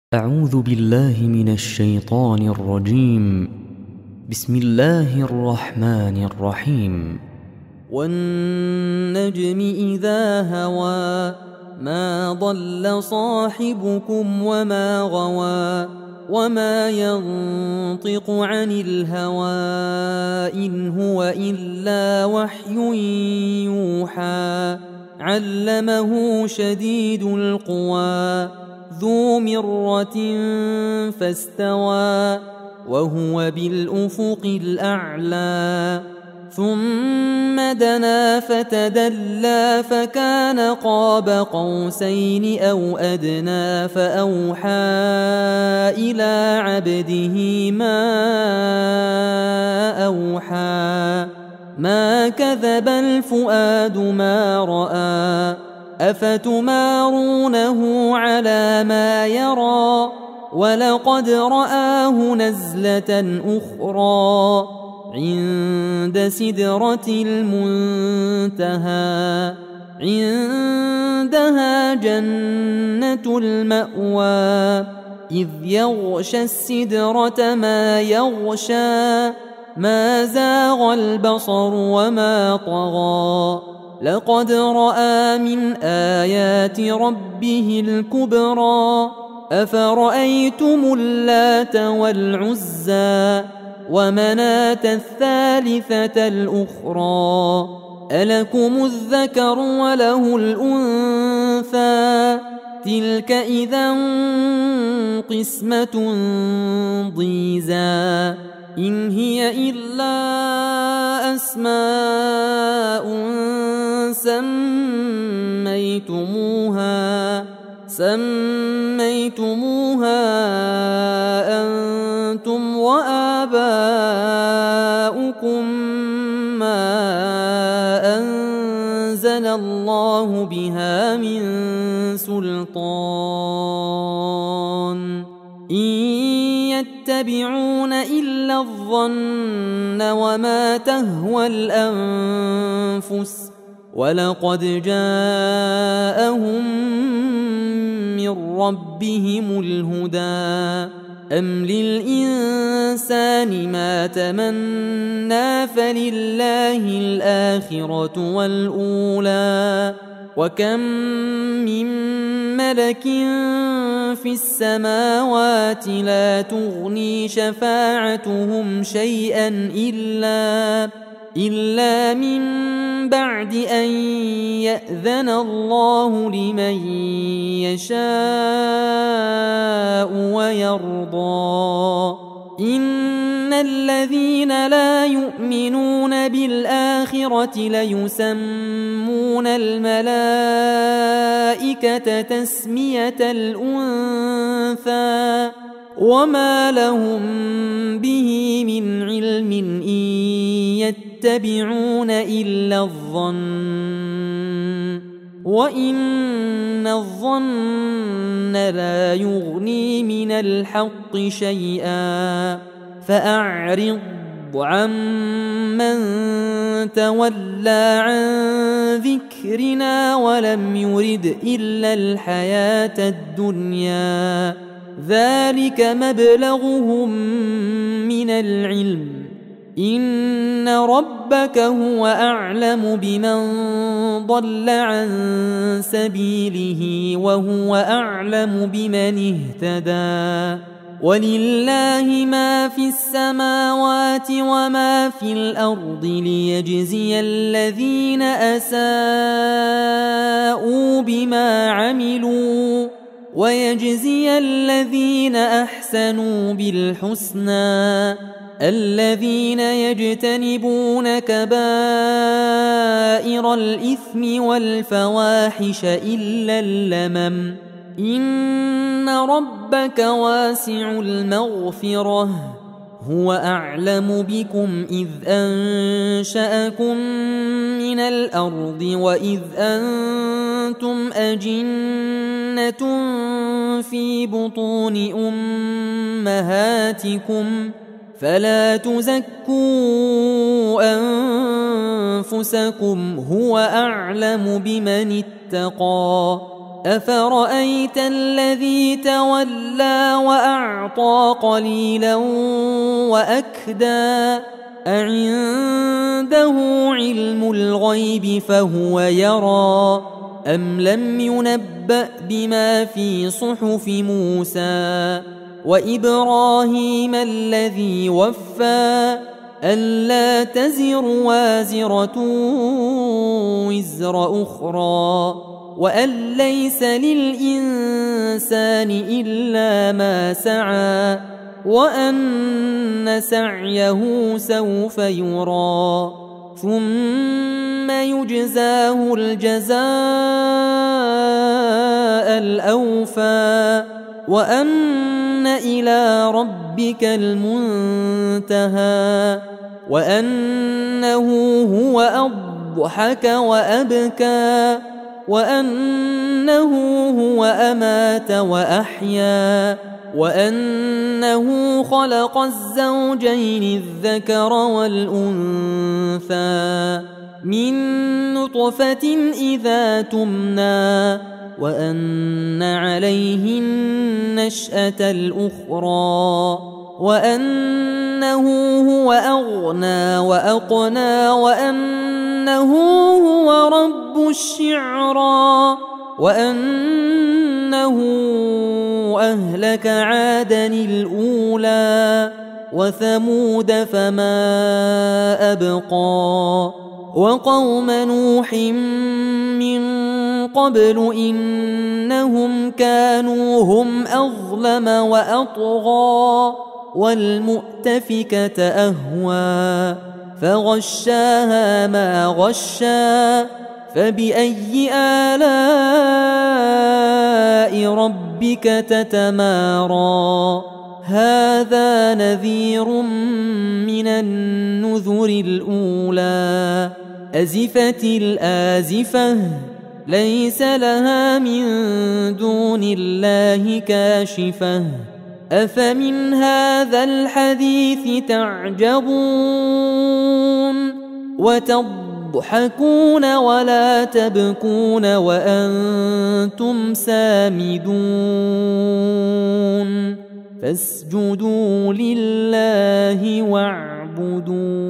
أعوذ بالله من الشيطان الرجيم. بسم الله الرحمن الرحيم. والنجم إذا هوى ما ضل صاحبكم وما غوى وما ينطق عن الهوى إن هو إلا وحي يوحى علمه شديد القوى ذو مرة فاستوى وهو بالأفق الأعلى ثم دنا فتدلى فكان قاب قوسين أو أدنى فأوحى إلى عبده ما أوحى ما كذب الفؤاد ما رأى أفتمارونه على ما يرى ولقد رآه نزلة أخرى عند سدرة المنتهى عندها جنة المأوى إذ يغشى السدرة ما يغشى ما زاغ البصر وما طغى لقد رأى من آيات ربه الكبرى أفرأيتم اللات والعزى ومناة الثالثة الأخرى ألكم الذكر وله الأنثى تلك إذا قسمة ضيزى إن هي إلا أسماء سميتموها أنتم وآباؤكم ما أنزل الله بها من سلطان إن يتبعون إلا الظن وما تهوى الأنفس ولقد جاءهم من ربهم الهدى أم للإنسان ما تمنى فلله الآخرة والأولى وكم من ملك في السماوات لا تغني شفاعتهم شيئا إلا من بعد أن يأذن الله لمن يشاء ويرضى إن الذين لا يؤمنون بالآخرة ليسمون الملائكة تسمية الأنثى وما لهم به من علم إن يتبعون إلا الظن وإن الظن لا يغني من الحق شيئا فأعرض عمن تولى عن ذكرنا ولم يرد إلا الحياة الدنيا ذلك مبلغهم من العلم إن ربك هو أعلم بمن ضل عن سبيله وهو أعلم بمن اهتدى ولله ما في السماوات وما في الأرض ليجزي الذين أساءوا بما عملوا ويجزي الذين أحسنوا بالحسنى الذين يجتنبون كبائر الإثم والفواحش إلا اللمم إن ربك واسع المغفرة هو أعلم بكم إذ أنشأكم من الأرض وإذ أنتم أجنة في بطون أمهاتكم فلا تزكوا أنفسكم هو أعلم بمن اتقى أفرأيت الذي تولى وأعطى قليلا وأكدى أعنده علم الغيب فهو يرى أم لم ينبأ بما في صحف موسى وإبراهيم الذي وفى ألا تزر وازرة وزر أخرى وأن ليس للإنسان إلا ما سعى وأن سعيه سوف يرى ثم يجزاه الجزاء الأوفى وأن إلى ربك المنتهى وأنه هو أضحك وأبكى وأنه هو أمات وأحيا وأنه خلق الزوجين الذكر والأنثى من نطفة إذا تمنى وأن عليه النشأة الأخرى وأنه هو أغنى وأقنى وأنه هو رب الشعرى وأنه أهلك عادا الأولى وثمود فما أبقى وقوم نوح من قبل إنهم كانوا هم أظلم وأطغى والمؤتفكة أهوى فغشاها ما غشا فبأي آلاء ربك تتمارى هذا نذير من النذر الأولى أزفت الآزفة ليس لها من دون الله كاشفة أفمن هذا الحديث تعجبون وتضحكون ولا تبكون وأنتم سامدون فاسجدوا لله واعبدوا